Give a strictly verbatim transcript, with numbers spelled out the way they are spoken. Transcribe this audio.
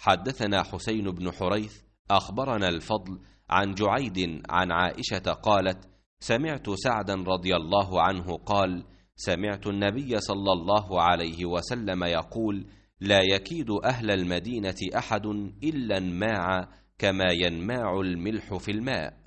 حدثنا حسين بن حريث أخبرنا الفضل عن جعيد عن عائشة قالت: سمعت سعدا رضي الله عنه قال: سمعت النبي صلى الله عليه وسلم يقول: لا يكيد أهل المدينة أحد إلا انماع كما ينماع الملح في الماء.